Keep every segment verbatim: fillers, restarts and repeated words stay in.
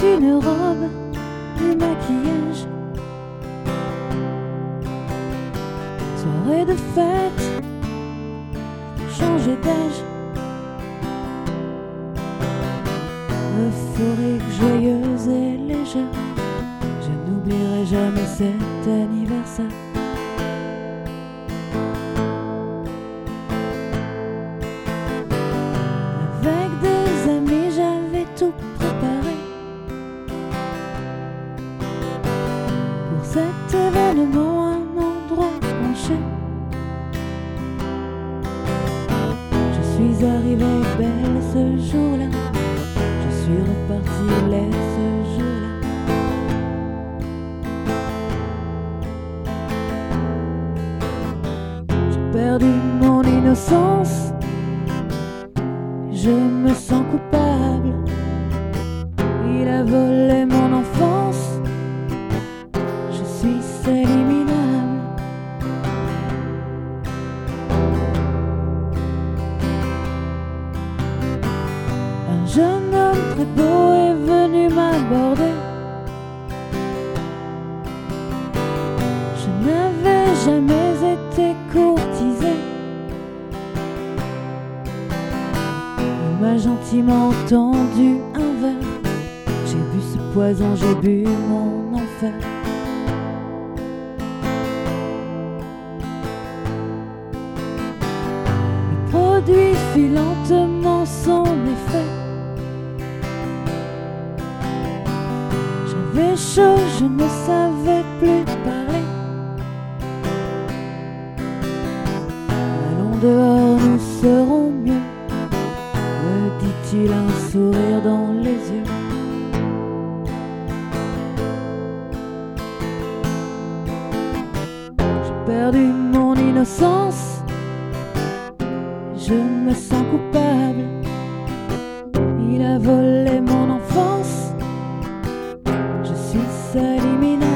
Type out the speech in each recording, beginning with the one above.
une robe, du maquillage. Soirée de fête, changer d'âge. Euphorique, joyeuse et légère, je n'oublierai jamais cet anniversaire. Avec des amis, j'avais tout préparé pour cet événement, un endroit penché. Je suis arrivée belle ce jour-là, je suis repartie laide ce jour-là. J'ai perdu mon innocence, je me sens coupable. Il a volé mon enfance, je suis celle minable. Un jeune homme très beau est venu m'aborder. Je n'avais jamais été courtisée. Il m'a gentiment tendu un verre. J'ai bu ce poison, j'ai bu mon enfer. Le produit fit lentement son effet. J'avais chaud, je ne savais plus parler. Allons dehors, nous serons mieux, me dit-il, un sourire dans les yeux. J'ai perdu mon innocence, je me sens coupable. Il a volé mon enfance, je suis celle minable.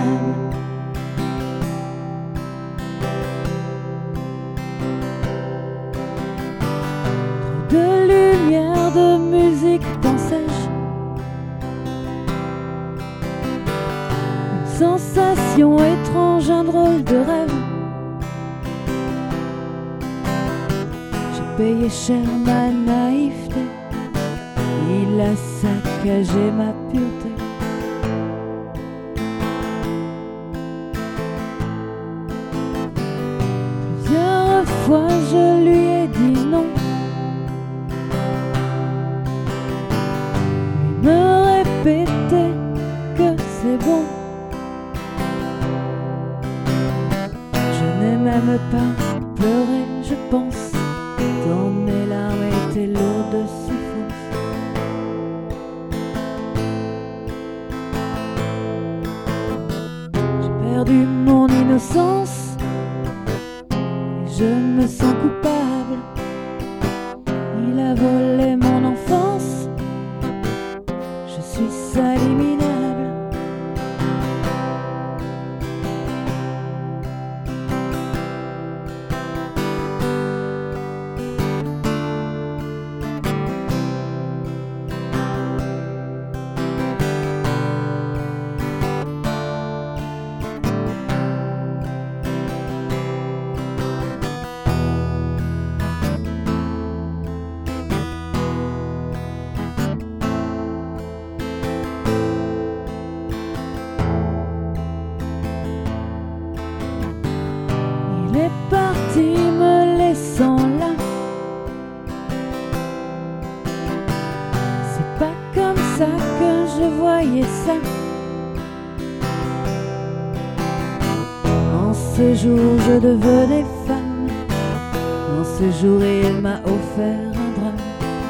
Trop de lumière, de musique, pensais-je. Une sensation étrange, un drôle de rêve. J'ai payé cher ma naïveté, il a saccagé ma pureté. Plusieurs fois je lui ai dit non. Lui me répétait que c'est bon. Je n'ai même pas pleuré, je pense, tant mes larmes étaient lourdes, si fausses. J'ai perdu mon innocence, je me sens coupable. Il a volé mon enfance, je suis sale et minable. Il est parti me laissant là. C'est pas comme ça que je voyais ça. En ce jour je devenais femme. En ce jour il m'a offert un drame.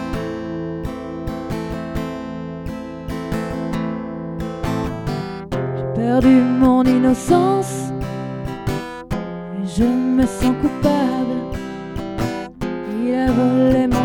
J'ai perdu mon innocence, je me sens coupable. Il a volé mon